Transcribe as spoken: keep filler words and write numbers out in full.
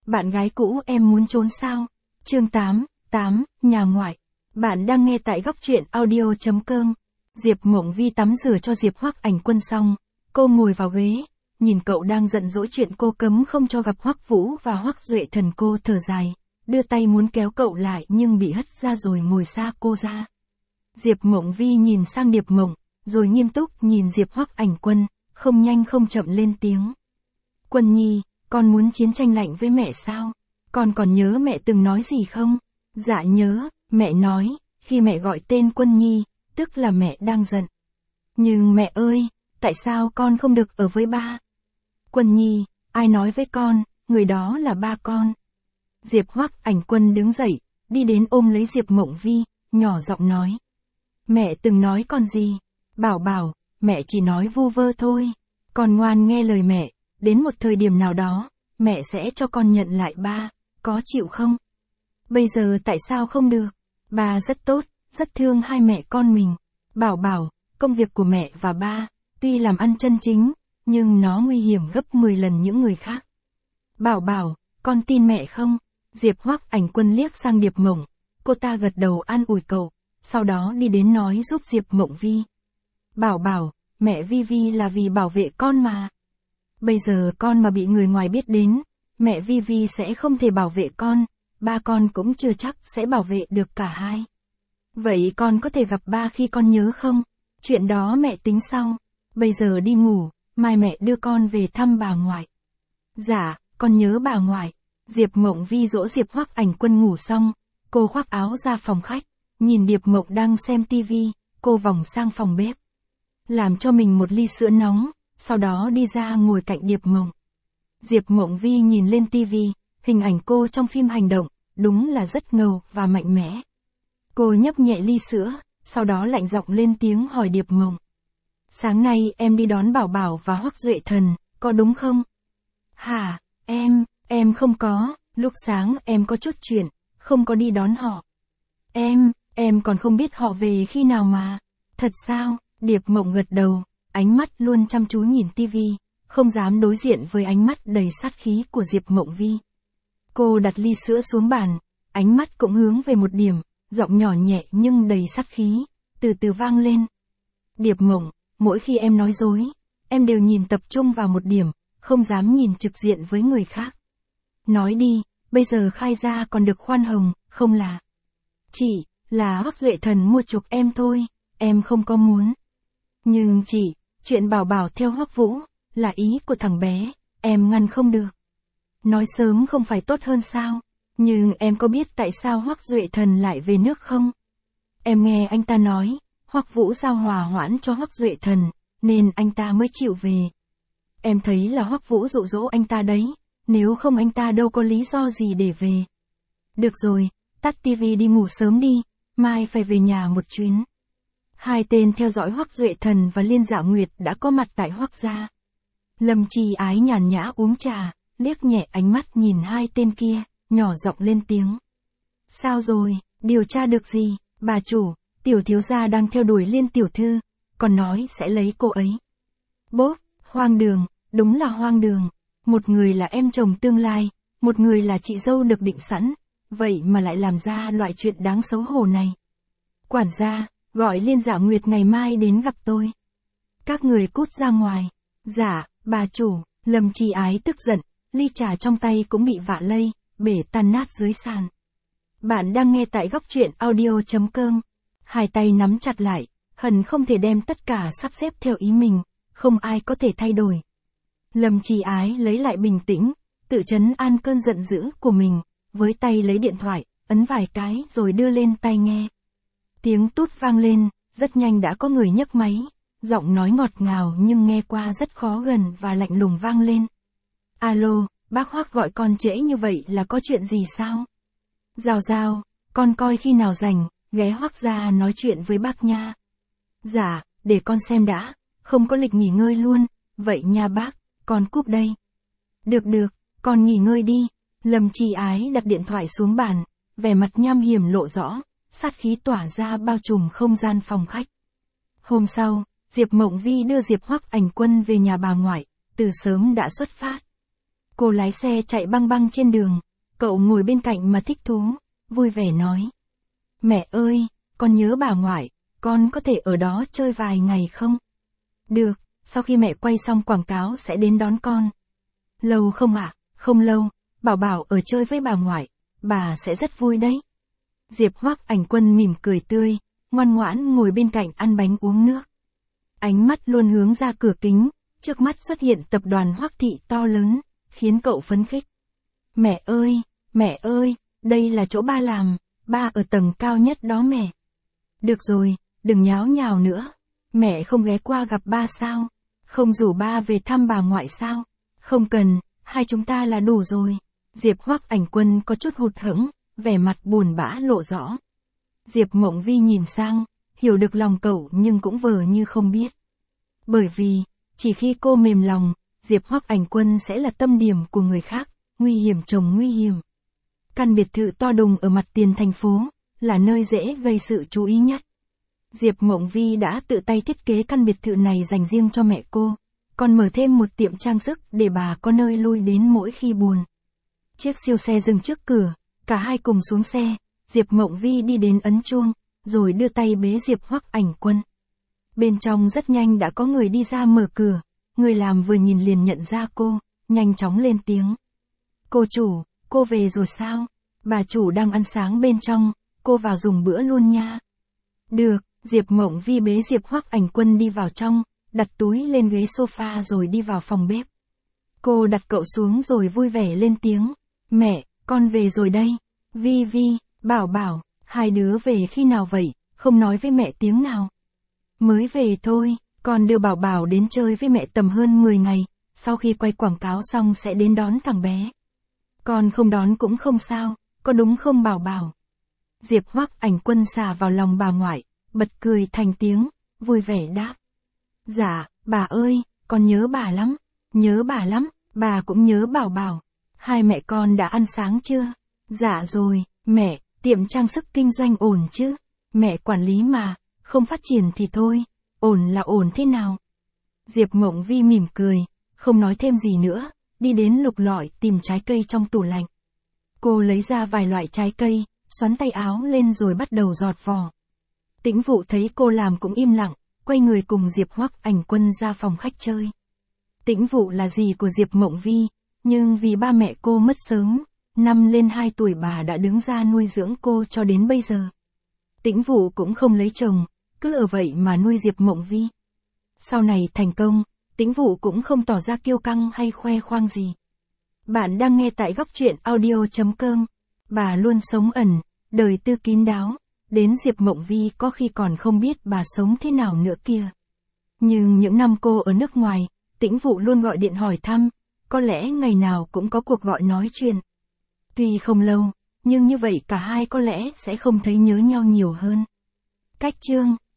bạn gái cũ em muốn trốn sao? Chương tám, tám, nhà ngoại. Bạn đang nghe tại góc truyện audio chấm com. Diệp Mộng Vi tắm rửa cho Diệp Hoắc Ảnh Quân xong, cô ngồi vào ghế, nhìn cậu đang giận dỗi chuyện cô cấm không cho gặp Hoắc Vũ và Hoắc Duệ Thần, cô thở dài, đưa tay muốn kéo cậu lại nhưng bị hất ra rồi ngồi xa cô ra. Diệp Mộng Vi nhìn sang Điệp Mộng, rồi nghiêm túc nhìn Diệp Hoắc Ảnh Quân, không nhanh không chậm lên tiếng. Quân Nhi, con muốn chiến tranh lạnh với mẹ sao? Con còn nhớ mẹ từng nói gì không? Dạ nhớ, mẹ nói, khi mẹ gọi tên Quân Nhi, tức là mẹ đang giận. Nhưng mẹ ơi, tại sao con không được ở với ba? Quân Nhi, ai nói với con, người đó là ba con. Diệp Hoắc Ảnh Quân đứng dậy, đi đến ôm lấy Diệp Mộng Vi, nhỏ giọng nói. Mẹ từng nói con gì? Bảo bảo, mẹ chỉ nói vu vơ thôi. Con ngoan nghe lời mẹ, đến một thời điểm nào đó, mẹ sẽ cho con nhận lại ba, có chịu không? Bây giờ tại sao không được? Ba rất tốt, rất thương hai mẹ con mình. Bảo bảo, công việc của mẹ và ba, tuy làm ăn chân chính, nhưng nó nguy hiểm gấp mười lần những người khác. Bảo bảo, con tin mẹ không? Diệp Hoắc Ảnh Quân liếc sang Điệp Mộng, cô ta gật đầu an ủi cậu, sau đó đi đến nói giúp Diệp Mộng Vi. Bảo bảo, mẹ Vi Vi là vì bảo vệ con mà. Bây giờ con mà bị người ngoài biết đến, mẹ Vi Vi sẽ không thể bảo vệ con, ba con cũng chưa chắc sẽ bảo vệ được cả hai. Vậy con có thể gặp ba khi con nhớ không? Chuyện đó mẹ tính sau. Bây giờ đi ngủ, mai mẹ đưa con về thăm bà ngoại. Dạ, con nhớ bà ngoại. Diệp Mộng Vi dỗ Diệp Hoắc Ảnh Quân ngủ xong, cô khoác áo ra phòng khách, nhìn Điệp Mộng đang xem tivi, cô vòng sang phòng bếp. Làm cho mình một ly sữa nóng, sau đó đi ra ngồi cạnh Điệp Mộng. Diệp Mộng Vi nhìn lên tivi, hình ảnh cô trong phim hành động, đúng là rất ngầu và mạnh mẽ. Cô nhấp nhẹ ly sữa, sau đó lạnh giọng lên tiếng hỏi Điệp Mộng. Sáng nay em đi đón Bảo Bảo và Hoắc Duệ Thần, có đúng không? Hả, em, em không có, lúc sáng em có chút chuyện, không có đi đón họ. Em, em còn không biết họ về khi nào mà. Thật sao? Điệp Mộng gật đầu, ánh mắt luôn chăm chú nhìn tivi, không dám đối diện với ánh mắt đầy sát khí của Diệp Mộng Vi. Cô đặt ly sữa xuống bàn, ánh mắt cũng hướng về một điểm, giọng nhỏ nhẹ nhưng đầy sát khí, từ từ vang lên. Điệp Mộng, mỗi khi em nói dối, em đều nhìn tập trung vào một điểm, không dám nhìn trực diện với người khác. Nói đi, bây giờ khai ra còn được khoan hồng, không là? Chỉ là Hoắc Duệ Thần mua chuộc em thôi, em không có muốn. Nhưng chị, chuyện Bảo Bảo theo Hoắc Vũ, là ý của thằng bé, em ngăn không được. Nói sớm không phải tốt hơn sao? Nhưng em có biết tại sao Hoắc Duệ Thần lại về nước không? Em nghe anh ta nói, Hoắc Vũ giao hòa hoãn cho Hoắc Duệ Thần, nên anh ta mới chịu về. Em thấy là Hoắc Vũ dụ dỗ anh ta đấy, nếu không anh ta đâu có lý do gì để về. Được rồi, tắt tivi đi ngủ sớm đi, mai phải về nhà một chuyến. Hai tên theo dõi Hoắc Duệ Thần và Liên Dạ Nguyệt đã có mặt tại Hoắc gia. Lâm Chi Ái nhàn nhã uống trà, liếc nhẹ ánh mắt nhìn hai tên kia, nhỏ giọng lên tiếng. Sao rồi, điều tra được gì, bà chủ, tiểu thiếu gia đang theo đuổi Liên tiểu thư, còn nói sẽ lấy cô ấy. Bốp, hoang đường, đúng là hoang đường. Một người là em chồng tương lai, một người là chị dâu được định sẵn, vậy mà lại làm ra loại chuyện đáng xấu hổ này. Quản gia, gọi Liên Dạ Nguyệt ngày mai đến gặp tôi. Các người cút ra ngoài. Dạ, bà chủ. Lâm Chi Ái tức giận, ly trà trong tay cũng bị vạ lây, bể tan nát dưới sàn. Bạn đang nghe tại góc truyện audio chấm com. Hai tay nắm chặt lại, hận không thể đem tất cả sắp xếp theo ý mình, không ai có thể thay đổi. Lâm Chi Ái lấy lại bình tĩnh, tự trấn an cơn giận dữ của mình, với tay lấy điện thoại, ấn vài cái rồi đưa lên tai nghe. Tiếng tút vang lên, rất nhanh đã có người nhấc máy, giọng nói ngọt ngào nhưng nghe qua rất khó gần và lạnh lùng vang lên. Alo, bác Hoắc gọi con trễ như vậy là có chuyện gì sao? Giao Giao, con coi khi nào rảnh, ghé Hoắc gia nói chuyện với bác nha. Dạ, để con xem đã, không có lịch nghỉ ngơi luôn, vậy nha bác, con cúp đây. Được được, con nghỉ ngơi đi. Lâm Chi Ái đặt điện thoại xuống bàn, vẻ mặt nham hiểm lộ rõ, sát khí tỏa ra bao trùm không gian phòng khách. Hôm sau, Diệp Mộng Vi đưa Diệp Hoắc Ảnh Quân về nhà bà ngoại, từ sớm đã xuất phát. Cô lái xe chạy băng băng trên đường, cậu ngồi bên cạnh mà thích thú, vui vẻ nói. Mẹ ơi, con nhớ bà ngoại, con có thể ở đó chơi vài ngày không? Được, sau khi mẹ quay xong quảng cáo sẽ đến đón con. Lâu không ạ? À? Không lâu, Bảo Bảo ở chơi với bà ngoại, bà sẽ rất vui đấy. Diệp Hoắc Ảnh Quân mỉm cười tươi, ngoan ngoãn ngồi bên cạnh ăn bánh uống nước. Ánh mắt luôn hướng ra cửa kính, trước mắt xuất hiện tập đoàn Hoắc Thị to lớn, khiến cậu phấn khích. Mẹ ơi, mẹ ơi, đây là chỗ ba làm, ba ở tầng cao nhất đó mẹ. Được rồi, đừng nháo nhào nữa. Mẹ không ghé qua gặp ba sao? Không rủ ba về thăm bà ngoại sao? Không cần, hai chúng ta là đủ rồi. Diệp Hoắc Ảnh Quân có chút hụt hẫng, vẻ mặt buồn bã lộ rõ. Diệp Mộng Vi nhìn sang, hiểu được lòng cậu nhưng cũng vờ như không biết. Bởi vì, chỉ khi cô mềm lòng, Diệp Hoắc Ảnh Quân sẽ là tâm điểm của người khác, nguy hiểm chồng nguy hiểm. Căn biệt thự to đùng ở mặt tiền thành phố, là nơi dễ gây sự chú ý nhất. Diệp Mộng Vi đã tự tay thiết kế căn biệt thự này dành riêng cho mẹ cô, còn mở thêm một tiệm trang sức để bà có nơi lui đến mỗi khi buồn. Chiếc siêu xe dừng trước cửa, cả hai cùng xuống xe, Diệp Mộng Vi đi đến ấn chuông, rồi đưa tay bế Diệp Hoắc Ảnh Quân. Bên trong rất nhanh đã có người đi ra mở cửa, người làm vừa nhìn liền nhận ra cô, nhanh chóng lên tiếng. Cô chủ, cô về rồi sao? Bà chủ đang ăn sáng bên trong, cô vào dùng bữa luôn nha. Được, Diệp Mộng Vi bế Diệp Hoắc Ảnh Quân đi vào trong, đặt túi lên ghế sofa rồi đi vào phòng bếp. Cô đặt cậu xuống rồi vui vẻ lên tiếng. Mẹ, con về rồi đây. Vi Vi, Bảo Bảo, hai đứa về khi nào vậy, không nói với mẹ tiếng nào. Mới về thôi, con đưa Bảo Bảo đến chơi với mẹ tầm hơn mười ngày, sau khi quay quảng cáo xong sẽ đến đón thằng bé. Con không đón cũng không sao, có đúng không Bảo Bảo? Diệp Hoắc Ảnh Quân xà vào lòng bà ngoại, bật cười thành tiếng, vui vẻ đáp. Dạ, bà ơi, con nhớ bà lắm, nhớ bà lắm, bà cũng nhớ Bảo Bảo. Hai mẹ con đã ăn sáng chưa? Dạ rồi, mẹ, tiệm trang sức kinh doanh ổn chứ? Mẹ quản lý mà, không phát triển thì thôi, ổn là ổn thế nào? Diệp Mộng Vi mỉm cười, không nói thêm gì nữa, đi đến lục lọi tìm trái cây trong tủ lạnh. Cô lấy ra vài loại trái cây, xoắn tay áo lên rồi bắt đầu giọt vỏ. Tĩnh Vụ thấy cô làm cũng im lặng, quay người cùng Diệp Hoắc Ảnh Quân ra phòng khách chơi. Tĩnh Vụ là dì của Diệp Mộng Vi, nhưng vì ba mẹ cô mất sớm, năm lên hai tuổi bà đã đứng ra nuôi dưỡng cô cho đến bây giờ. Tĩnh Vụ cũng không lấy chồng, cứ ở vậy mà nuôi Diệp Mộng Vi. Sau này thành công, Tĩnh Vụ cũng không tỏ ra kiêu căng hay khoe khoang gì. Bạn đang nghe tại góc truyện audio chấm com. Bà luôn sống ẩn, đời tư kín đáo, đến Diệp Mộng Vi có khi còn không biết bà sống thế nào nữa kia. Nhưng những năm cô ở nước ngoài, Tĩnh Vụ luôn gọi điện hỏi thăm, có lẽ ngày nào cũng có cuộc gọi nói chuyện. Tuy không lâu, nhưng như vậy cả hai có lẽ sẽ không thấy nhớ nhau nhiều hơn. Cách chương